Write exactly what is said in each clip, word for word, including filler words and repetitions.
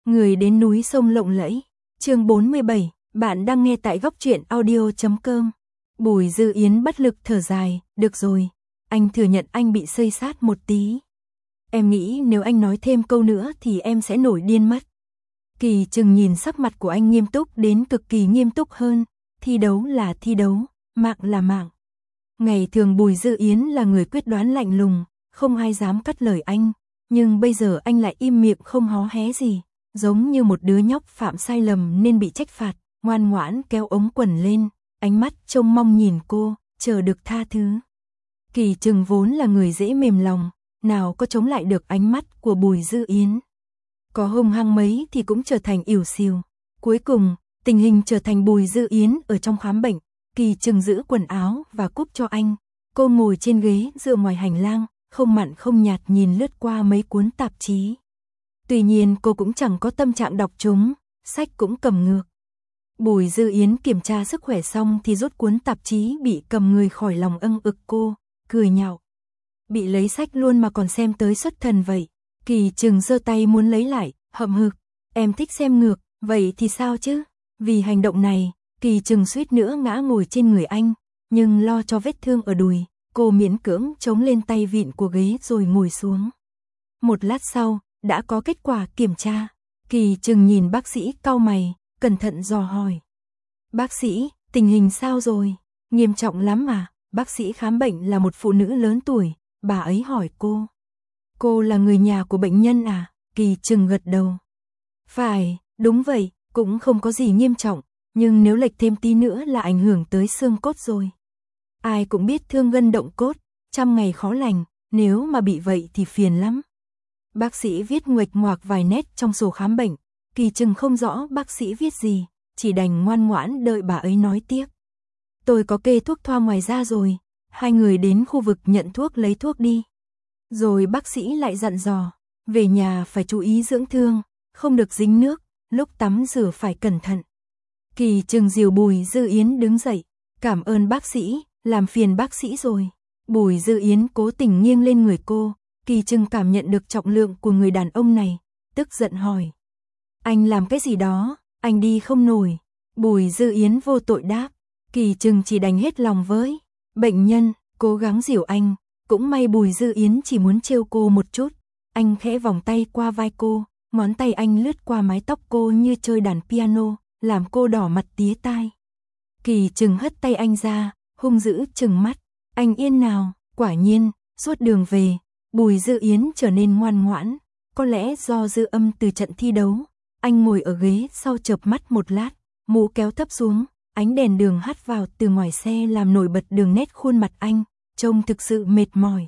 Người đến núi sông lộng lẫy. Chương bốn mươi bảy, bạn đang nghe tại góc truyện audio chấm com. Bùi Dư Yến bất lực thở dài, được rồi, anh thừa nhận anh bị xây sát một tí. Em nghĩ nếu anh nói thêm câu nữa thì em sẽ nổi điên mất. Kỳ Trừng nhìn sắc mặt của anh nghiêm túc đến cực kỳ nghiêm túc hơn, thi đấu là thi đấu, mạng là mạng. Ngày thường Bùi Dư Yến là người quyết đoán lạnh lùng, không ai dám cắt lời anh, nhưng bây giờ anh lại im miệng không hó hé gì, giống như một đứa nhóc phạm sai lầm nên bị trách phạt, ngoan ngoãn kéo ống quần lên, ánh mắt trông mong nhìn cô, chờ được tha thứ. Kỳ Trừng vốn là người dễ mềm lòng, nào có chống lại được ánh mắt của Bùi Dư Yến. Có hung hăng mấy thì cũng trở thành ỉu xìu. Cuối cùng, tình hình trở thành Bùi Dư Yến ở trong khám bệnh, Kỳ Trừng giữ quần áo và cúp cho anh. Cô ngồi trên ghế dựa ngoài hành lang, không mặn không nhạt nhìn lướt qua mấy cuốn tạp chí. Tuy nhiên cô cũng chẳng có tâm trạng đọc chúng, sách cũng cầm ngược. Bùi Dư Yến kiểm tra sức khỏe xong thì rút cuốn tạp chí bị cầm người khỏi lòng âng ực cô, cười nhạo. Bị lấy sách luôn mà còn xem tới xuất thần vậy. Kỳ Trừng giơ tay muốn lấy lại, hậm hực. Em thích xem ngược, vậy thì sao chứ? Vì hành động này, Kỳ Trừng suýt nữa ngã ngồi trên người anh, nhưng lo cho vết thương ở đùi, cô miễn cưỡng chống lên tay vịn của ghế rồi ngồi xuống. Một lát sau, đã có kết quả kiểm tra. Kỳ Trừng nhìn bác sĩ cau mày, cẩn thận dò hỏi. Bác sĩ, tình hình sao rồi? Nghiêm trọng lắm à? Bác sĩ khám bệnh là một phụ nữ lớn tuổi, bà ấy hỏi cô. Cô là người nhà của bệnh nhân à? Kỳ Trừng gật đầu. Phải, đúng vậy, cũng không có gì nghiêm trọng, nhưng nếu lệch thêm tí nữa là ảnh hưởng tới xương cốt rồi. Ai cũng biết thương gân động cốt, trăm ngày khó lành, nếu mà bị vậy thì phiền lắm. Bác sĩ viết nguệch ngoạc vài nét trong sổ khám bệnh, Kỳ Trừng không rõ bác sĩ viết gì, chỉ đành ngoan ngoãn đợi bà ấy nói tiếp. Tôi có kê thuốc thoa ngoài ra rồi, hai người đến khu vực nhận thuốc lấy thuốc đi. Rồi bác sĩ lại dặn dò, về nhà phải chú ý dưỡng thương, không được dính nước, lúc tắm rửa phải cẩn thận. Kỳ Trừng dìu Bùi Dư Yến đứng dậy, cảm ơn bác sĩ, làm phiền bác sĩ rồi. Bùi Dư Yến cố tình nghiêng lên người cô, Kỳ Trừng cảm nhận được trọng lượng của người đàn ông này, tức giận hỏi. Anh làm cái gì đó, anh đi không nổi. Bùi Dư Yến vô tội đáp, Kỳ Trừng chỉ đành hết lòng với bệnh nhân, cố gắng dìu anh. Cũng may Bùi Dư Yến chỉ muốn trêu cô một chút, anh khẽ vòng tay qua vai cô, ngón tay anh lướt qua mái tóc cô như chơi đàn piano, làm cô đỏ mặt tía tai. Kỳ Trừng hất tay anh ra, hung dữ trừng mắt, anh yên nào, quả nhiên, suốt đường về, Bùi Dư Yến trở nên ngoan ngoãn, có lẽ do dư âm từ trận thi đấu, anh ngồi ở ghế sau chợp mắt một lát, mũ kéo thấp xuống, ánh đèn đường hắt vào từ ngoài xe làm nổi bật đường nét khuôn mặt anh. Trông thực sự mệt mỏi.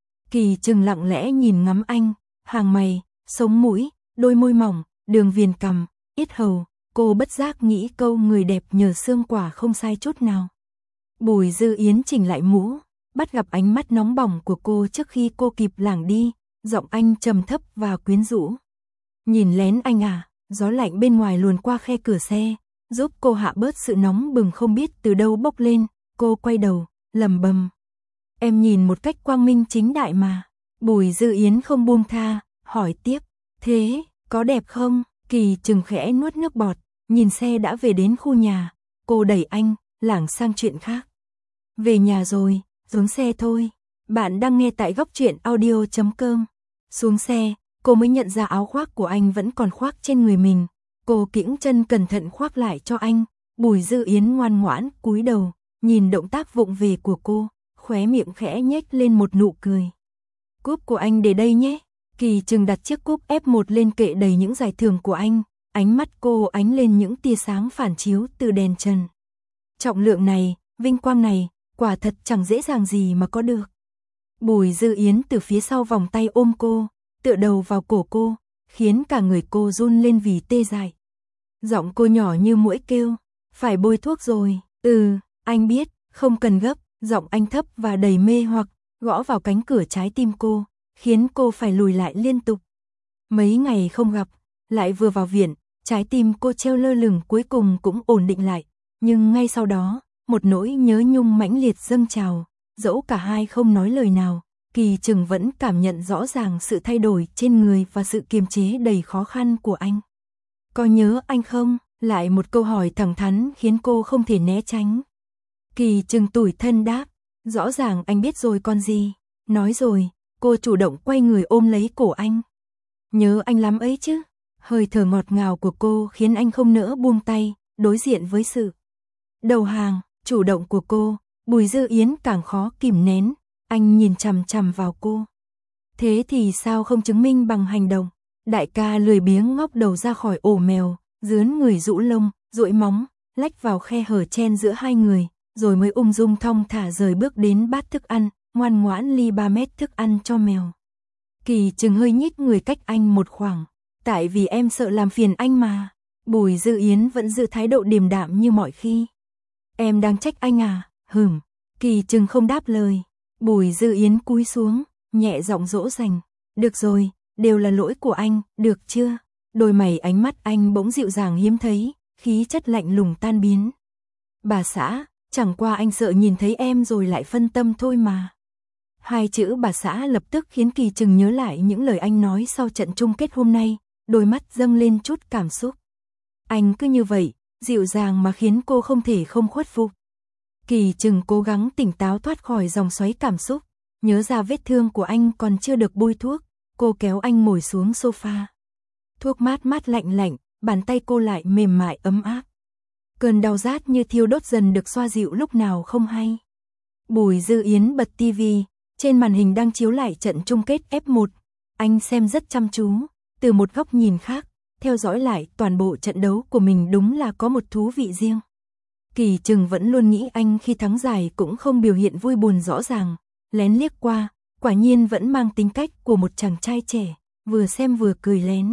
Kỳ Trừng lặng lẽ nhìn ngắm anh, hàng mày, sống mũi, đôi môi mỏng, đường viền cằm, yết hầu, cô bất giác nghĩ câu người đẹp nhờ xương quả không sai chút nào. Bùi Dư Yến chỉnh lại mũ, bắt gặp ánh mắt nóng bỏng của cô trước khi cô kịp lảng đi, giọng anh trầm thấp và quyến rũ. Nhìn lén anh à, gió lạnh bên ngoài luồn qua khe cửa xe, giúp cô hạ bớt sự nóng bừng không biết từ đâu bốc lên, cô quay đầu, lẩm bẩm. Em nhìn một cách quang minh chính đại mà. Bùi Dư Yến không buông tha, hỏi tiếp, thế, có đẹp không? Kỳ Trừng khẽ nuốt nước bọt, nhìn xe đã về đến khu nhà, cô đẩy anh, lảng sang chuyện khác. Về nhà rồi, xuống xe thôi. Bạn đang nghe tại góc truyện audio chấm com. Xuống xe, cô mới nhận ra áo khoác của anh vẫn còn khoác trên người mình. Cô kiễng chân cẩn thận khoác lại cho anh. Bùi Dư Yến ngoan ngoãn cúi đầu, nhìn động tác vụng về của cô. Khóe miệng khẽ nhếch lên một nụ cười. Cúp của anh để đây nhé. Kỳ Trừng đặt chiếc cúp ép một lên kệ đầy những giải thưởng của anh, ánh mắt cô ánh lên những tia sáng phản chiếu từ đèn trần. Trọng lượng này, vinh quang này, quả thật chẳng dễ dàng gì mà có được. Bùi Dư Yến từ phía sau vòng tay ôm cô, tựa đầu vào cổ cô, khiến cả người cô run lên vì tê dại. Giọng cô nhỏ như muỗi kêu, phải bôi thuốc rồi. Ừ, anh biết, không cần gấp. Giọng anh thấp và đầy mê hoặc, gõ vào cánh cửa trái tim cô, khiến cô phải lùi lại liên tục. Mấy ngày không gặp, lại vừa vào viện, trái tim cô treo lơ lửng cuối cùng cũng ổn định lại. Nhưng ngay sau đó, một nỗi nhớ nhung mãnh liệt dâng trào, dẫu cả hai không nói lời nào, Kỳ Trừng vẫn cảm nhận rõ ràng sự thay đổi trên người và sự kiềm chế đầy khó khăn của anh. có nhớ anh không? Lại một câu hỏi thẳng thắn khiến cô không thể né tránh. Kỳ Trừng tủi thân đáp, rõ ràng anh biết rồi còn gì. Nói rồi, cô chủ động quay người ôm lấy cổ anh. Nhớ anh lắm ấy chứ. Hơi thở ngọt ngào của cô khiến anh không nỡ buông tay, đối diện với sự đầu hàng, chủ động của cô, Bùi Dư Yến càng khó kìm nén, anh nhìn chằm chằm vào cô. Thế thì sao không chứng minh bằng hành động? Đại ca lười biếng ngóc đầu ra khỏi ổ mèo, dướn người rũ lông, duỗi móng, lách vào khe hở chen giữa hai người, rồi mới ung dung thong thả rời bước đến bát thức ăn, ngoan ngoãn ly ba mét thức ăn cho mèo. Kỳ Trừng hơi nhích người cách anh một khoảng, tại vì em sợ làm phiền anh mà. Bùi Dư Yến vẫn giữ thái độ điềm đạm như mọi khi. Em đang trách anh à? Hừm. Kỳ Trừng không đáp lời. Bùi Dư Yến cúi xuống, nhẹ giọng dỗ dành. Được rồi, đều là lỗi của anh, được chưa? Đôi mày ánh mắt anh bỗng dịu dàng hiếm thấy, khí chất lạnh lùng tan biến. Bà xã, chẳng qua anh sợ nhìn thấy em rồi lại phân tâm thôi mà. Hai chữ bà xã lập tức khiến Kỳ Trừng nhớ lại những lời anh nói sau trận chung kết hôm nay, đôi mắt dâng lên chút cảm xúc. Anh cứ như vậy, dịu dàng mà khiến cô không thể không khuất phục. Kỳ Trừng cố gắng tỉnh táo thoát khỏi dòng xoáy cảm xúc, nhớ ra vết thương của anh còn chưa được bôi thuốc, cô kéo anh ngồi xuống sofa. Thuốc mát mát lạnh lạnh, bàn tay cô lại mềm mại ấm áp. Cơn đau rát như thiêu đốt dần được xoa dịu lúc nào không hay. Bùi Dư Yến bật tivi, trên màn hình đang chiếu lại trận chung kết ép một. Anh xem rất chăm chú, từ một góc nhìn khác, theo dõi lại toàn bộ trận đấu của mình đúng là có một thú vị riêng. Kỳ Trừng vẫn luôn nghĩ anh khi thắng giải cũng không biểu hiện vui buồn rõ ràng, lén liếc qua, quả nhiên vẫn mang tính cách của một chàng trai trẻ, vừa xem vừa cười lén.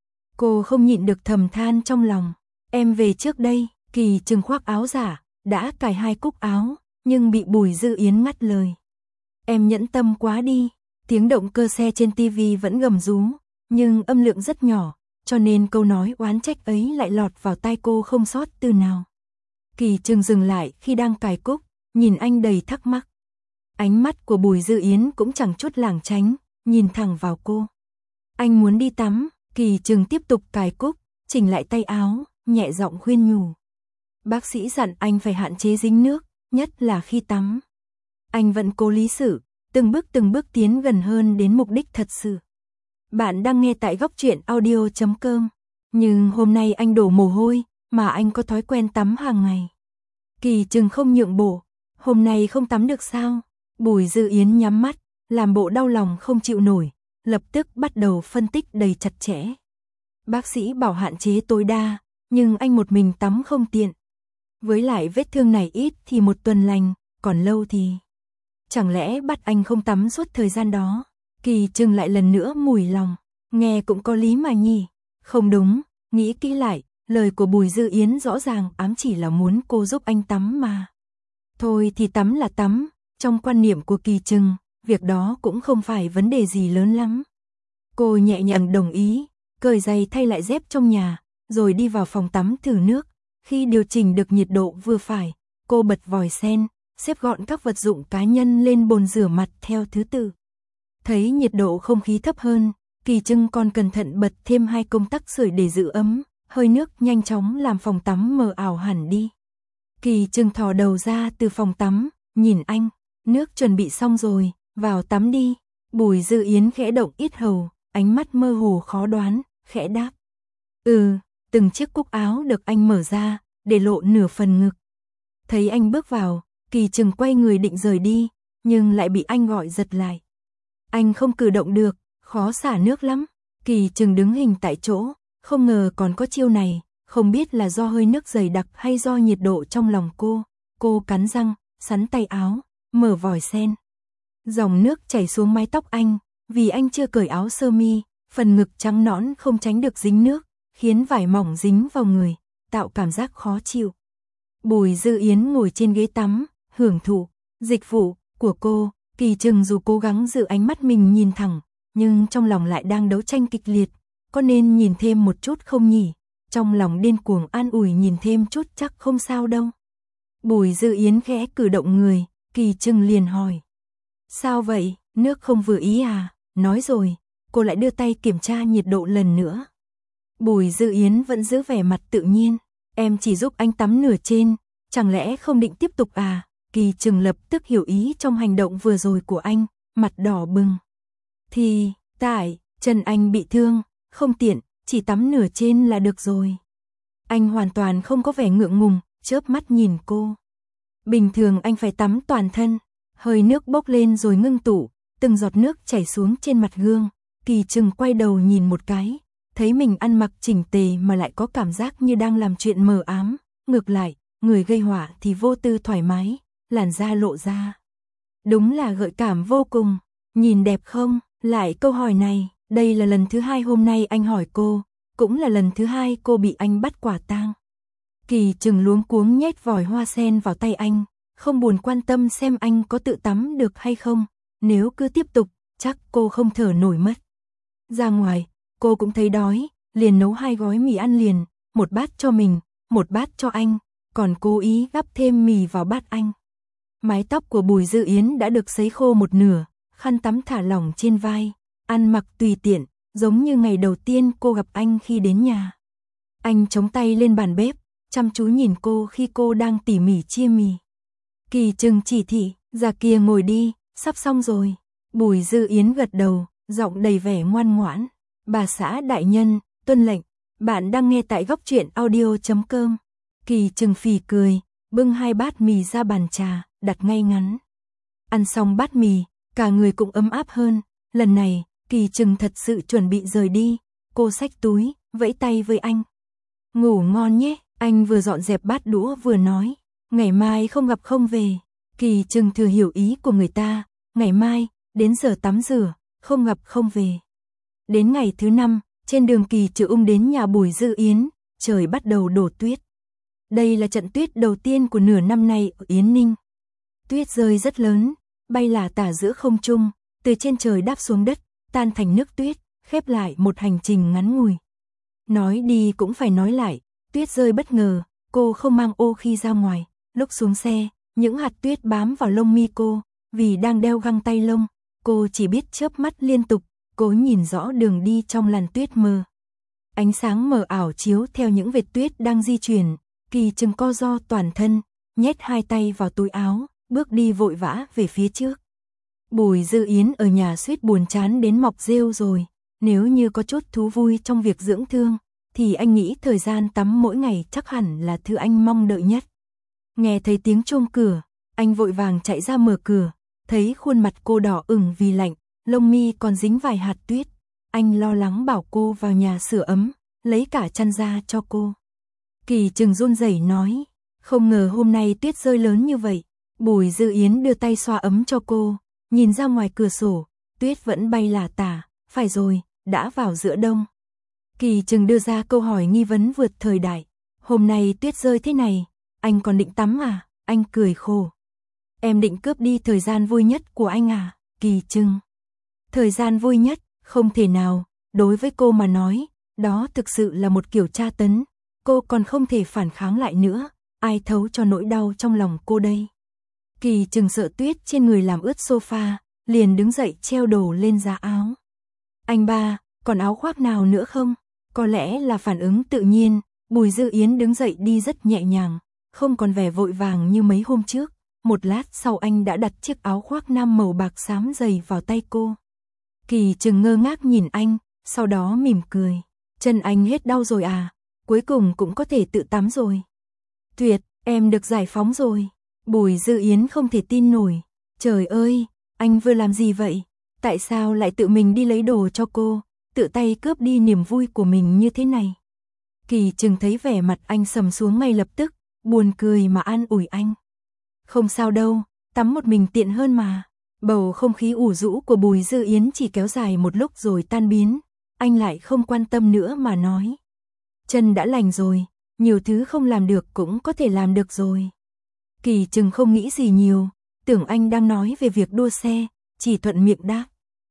Cô không nhịn được thầm than trong lòng, em về trước đây. Kỳ Trừng khoác áo giả, đã cài hai cúc áo, nhưng bị Bùi Dư Yến ngắt lời. Em nhẫn tâm quá đi. Tiếng động cơ xe trên tivi vẫn gầm rú, nhưng âm lượng rất nhỏ, cho nên câu nói oán trách ấy lại lọt vào tai cô không sót từ nào. Kỳ Trừng dừng lại khi đang cài cúc, nhìn anh đầy thắc mắc. Ánh mắt của Bùi Dư Yến cũng chẳng chút lảng tránh, nhìn thẳng vào cô. Anh muốn đi tắm. Kỳ Trừng tiếp tục cài cúc, chỉnh lại tay áo, nhẹ giọng khuyên nhủ. Bác sĩ dặn anh phải hạn chế dính nước, nhất là khi tắm. Anh vẫn cố lý xử, từng bước từng bước tiến gần hơn đến mục đích thật sự. Bạn đang nghe tại góc truyện audio chấm com. Nhưng hôm nay anh đổ mồ hôi, mà anh có thói quen tắm hàng ngày. Kỳ Trừng không nhượng bộ. Hôm nay không tắm được sao? Bùi Dư Yến nhắm mắt, làm bộ đau lòng không chịu nổi, lập tức bắt đầu phân tích đầy chặt chẽ. Bác sĩ bảo hạn chế tối đa, nhưng anh một mình tắm không tiện. Với lại vết thương này ít thì một tuần lành, còn lâu thì... Chẳng lẽ bắt anh không tắm suốt thời gian đó? Kỳ Trừng lại lần nữa mùi lòng, nghe cũng có lý mà nhỉ. Không đúng, nghĩ kỹ lại, lời của Bùi Dư Yến rõ ràng ám chỉ là muốn cô giúp anh tắm mà. Thôi thì tắm là tắm, trong quan niệm của Kỳ Trừng, việc đó cũng không phải vấn đề gì lớn lắm. Cô nhẹ nhàng đồng ý, cởi giày thay lại dép trong nhà, rồi đi vào phòng tắm thử nước. Khi điều chỉnh được nhiệt độ vừa phải, cô bật vòi sen, xếp gọn các vật dụng cá nhân lên bồn rửa mặt theo thứ tự. Thấy nhiệt độ không khí thấp hơn, Kỳ Trừng còn cẩn thận bật thêm hai công tắc sưởi để giữ ấm, hơi nước nhanh chóng làm phòng tắm mờ ảo hẳn đi. Kỳ Trừng thò đầu ra từ phòng tắm, nhìn anh, nước chuẩn bị xong rồi, vào tắm đi. Bùi Dư Yến khẽ động yết hầu, ánh mắt mơ hồ khó đoán, khẽ đáp. Ừ, từng chiếc cúc áo được anh mở ra, để lộ nửa phần ngực. Thấy anh bước vào, Kỳ Trừng quay người định rời đi, nhưng lại bị anh gọi giật lại. Anh không cử động được, khó xả nước lắm. Kỳ Trừng đứng hình tại chỗ, không ngờ còn có chiêu này, không biết là do hơi nước dày đặc hay do nhiệt độ trong lòng cô. Cô cắn răng, sắn tay áo, mở vòi sen. Dòng nước chảy xuống mái tóc anh, vì anh chưa cởi áo sơ mi, phần ngực trắng nõn không tránh được dính nước, khiến vải mỏng dính vào người, tạo cảm giác khó chịu. Bùi Dư Yến ngồi trên ghế tắm, hưởng thụ dịch vụ của cô. Kỳ Trừng dù cố gắng giữ ánh mắt mình nhìn thẳng, nhưng trong lòng lại đang đấu tranh kịch liệt. Có nên nhìn thêm một chút không nhỉ? Trong lòng điên cuồng an ủi nhìn thêm chút chắc không sao đâu. Bùi Dư Yến khẽ cử động người, Kỳ Trừng liền hỏi. Sao vậy, nước không vừa ý à? Nói rồi, cô lại đưa tay kiểm tra nhiệt độ lần nữa. Bùi Dư Yến vẫn giữ vẻ mặt tự nhiên. Em chỉ giúp anh tắm nửa trên, chẳng lẽ không định tiếp tục à? Kỳ Trừng lập tức hiểu ý trong hành động vừa rồi của anh, mặt đỏ bừng. Thì, tại, chân anh bị thương, không tiện, chỉ tắm nửa trên là được rồi. Anh hoàn toàn không có vẻ ngượng ngùng, chớp mắt nhìn cô. Bình thường anh phải tắm toàn thân, hơi nước bốc lên rồi ngưng tụ, từng giọt nước chảy xuống trên mặt gương. Kỳ Trừng quay đầu nhìn một cái, thấy mình ăn mặc chỉnh tề mà lại có cảm giác như đang làm chuyện mờ ám. Ngược lại, người gây họa thì vô tư thoải mái, làn da lộ ra. Đúng là gợi cảm vô cùng. Nhìn đẹp không? Lại câu hỏi này, đây là lần thứ hai hôm nay anh hỏi cô, cũng là lần thứ hai cô bị anh bắt quả tang. Kỳ Trừng luống cuống nhét vòi hoa sen vào tay anh, không buồn quan tâm xem anh có tự tắm được hay không, nếu cứ tiếp tục, chắc cô không thở nổi mất. Ra ngoài, cô cũng thấy đói, liền nấu hai gói mì ăn liền, một bát cho mình, một bát cho anh, còn cố ý gắp thêm mì vào bát anh. Mái tóc của Bùi Dư Yến đã được sấy khô một nửa, khăn tắm thả lỏng trên vai, ăn mặc tùy tiện, giống như ngày đầu tiên cô gặp anh khi đến nhà. Anh chống tay lên bàn bếp, chăm chú nhìn cô khi cô đang tỉ mỉ chia mì. Kỳ Trừng chỉ thị, ra kia ngồi đi, sắp xong rồi. Bùi Dư Yến gật đầu, giọng đầy vẻ ngoan ngoãn. Bà xã đại nhân, tuân lệnh, bạn đang nghe tại góc truyện audio chấm com. Kỳ Trừng phì cười, bưng hai bát mì ra bàn trà, đặt ngay ngắn. Ăn xong bát mì, cả người cũng ấm áp hơn. Lần này, Kỳ Trừng thật sự chuẩn bị rời đi. Cô xách túi, vẫy tay với anh. Ngủ ngon nhé, anh vừa dọn dẹp bát đũa vừa nói. Ngày mai không gặp không về. Kỳ Trừng thừa hiểu ý của người ta. Ngày mai, đến giờ tắm rửa, không gặp không về. Đến ngày thứ năm, trên đường Kỳ Trừ Ung đến nhà Bùi Dư Yến, trời bắt đầu đổ tuyết. Đây là trận tuyết đầu tiên của nửa năm nay ở Yến Ninh. Tuyết rơi rất lớn, bay lả tả giữa không trung, từ trên trời đáp xuống đất, tan thành nước tuyết, khép lại một hành trình ngắn ngủi. Nói đi cũng phải nói lại, tuyết rơi bất ngờ, cô không mang ô khi ra ngoài, lúc xuống xe, những hạt tuyết bám vào lông mi cô, vì đang đeo găng tay lông, cô chỉ biết chớp mắt liên tục, cố nhìn rõ đường đi trong làn tuyết mờ. Ánh sáng mờ ảo chiếu theo những vệt tuyết đang di chuyển, Kỳ Trừng co ro toàn thân, nhét hai tay vào túi áo, bước đi vội vã về phía trước. Bùi Dư Yến ở nhà suýt buồn chán đến mọc rêu rồi, nếu như có chút thú vui trong việc dưỡng thương, thì anh nghĩ thời gian tắm mỗi ngày chắc hẳn là thứ anh mong đợi nhất. Nghe thấy tiếng chuông cửa, anh vội vàng chạy ra mở cửa, thấy khuôn mặt cô đỏ ửng vì lạnh, lông mi còn dính vài hạt tuyết. Anh lo lắng bảo cô vào nhà sưởi ấm, lấy cả chăn ra cho cô. Kỳ Trừng run rẩy nói, không ngờ hôm nay tuyết rơi lớn như vậy. Bùi Dư Yến đưa tay xoa ấm cho cô, nhìn ra ngoài cửa sổ, tuyết vẫn bay lả tả, phải rồi, đã vào giữa đông. Kỳ Trừng đưa ra câu hỏi nghi vấn vượt thời đại, hôm nay tuyết rơi thế này, anh còn định tắm à? Anh cười khổ. Em định cướp đi thời gian vui nhất của anh à? Kỳ Trừng. Thời gian vui nhất, không thể nào, đối với cô mà nói, đó thực sự là một kiểu tra tấn, cô còn không thể phản kháng lại nữa, ai thấu cho nỗi đau trong lòng cô đây. Kỳ Trừng sợ tuyết trên người làm ướt sofa, liền đứng dậy treo đồ lên giá áo. Anh ba, còn áo khoác nào nữa không? Có lẽ là phản ứng tự nhiên, Bùi Dư Yến đứng dậy đi rất nhẹ nhàng, không còn vẻ vội vàng như mấy hôm trước. Một lát sau anh đã đặt chiếc áo khoác nam màu bạc xám dày vào tay cô. Kỳ Trừng ngơ ngác nhìn anh, sau đó mỉm cười. Chân anh hết đau rồi à? Cuối cùng cũng có thể tự tắm rồi. Tuyệt, em được giải phóng rồi. Bùi Dư Yến không thể tin nổi. Trời ơi, anh vừa làm gì vậy? Tại sao lại tự mình đi lấy đồ cho cô, tự tay cướp đi niềm vui của mình như thế này? Kỳ Trừng thấy vẻ mặt anh sầm xuống ngay lập tức, buồn cười mà an ủi anh. Không sao đâu, tắm một mình tiện hơn mà. Bầu không khí ủ rũ của Bùi Dư Yến chỉ kéo dài một lúc rồi tan biến, anh lại không quan tâm nữa mà nói. Chân đã lành rồi, nhiều thứ không làm được cũng có thể làm được rồi. Kỳ Trừng không nghĩ gì nhiều, tưởng anh đang nói về việc đua xe, chỉ thuận miệng đáp.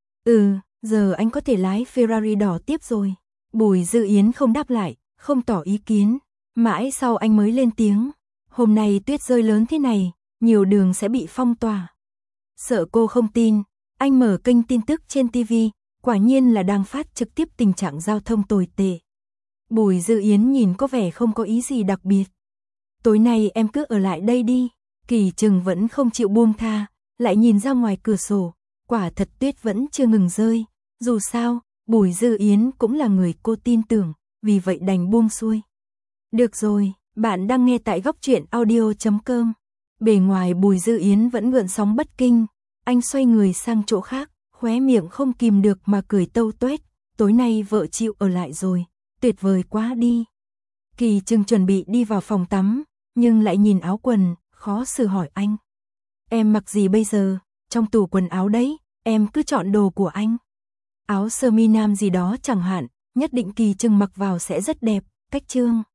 Ừ, giờ anh có thể lái Ferrari đỏ tiếp rồi. Bùi Dư Yến không đáp lại, không tỏ ý kiến, mãi sau anh mới lên tiếng. Hôm nay tuyết rơi lớn thế này, nhiều đường sẽ bị phong tỏa. Sợ cô không tin, anh mở kênh tin tức trên ti vi, quả nhiên là đang phát trực tiếp tình trạng giao thông tồi tệ. Bùi Dư Yến nhìn có vẻ không có ý gì đặc biệt. Tối nay em cứ ở lại đây đi. Kỳ Trừng vẫn không chịu buông tha, lại nhìn ra ngoài cửa sổ, quả thật tuyết vẫn chưa ngừng rơi. Dù sao, Bùi Dư Yến cũng là người cô tin tưởng, vì vậy đành buông xuôi. Được rồi, bạn đang nghe tại góc truyện audio chấm com. Bề ngoài Bùi Dư Yến vẫn gợn sóng bất kinh, anh xoay người sang chỗ khác, khóe miệng không kìm được mà cười tâu tuét. Tối nay vợ chịu ở lại rồi, tuyệt vời quá đi. Kỳ Trừng chuẩn bị đi vào phòng tắm, nhưng lại nhìn áo quần, khó xử hỏi anh. Em mặc gì bây giờ? Trong tủ quần áo đấy, em cứ chọn đồ của anh. Áo sơ mi nam gì đó chẳng hạn, nhất định Kỳ Trừng mặc vào sẽ rất đẹp, cách trương.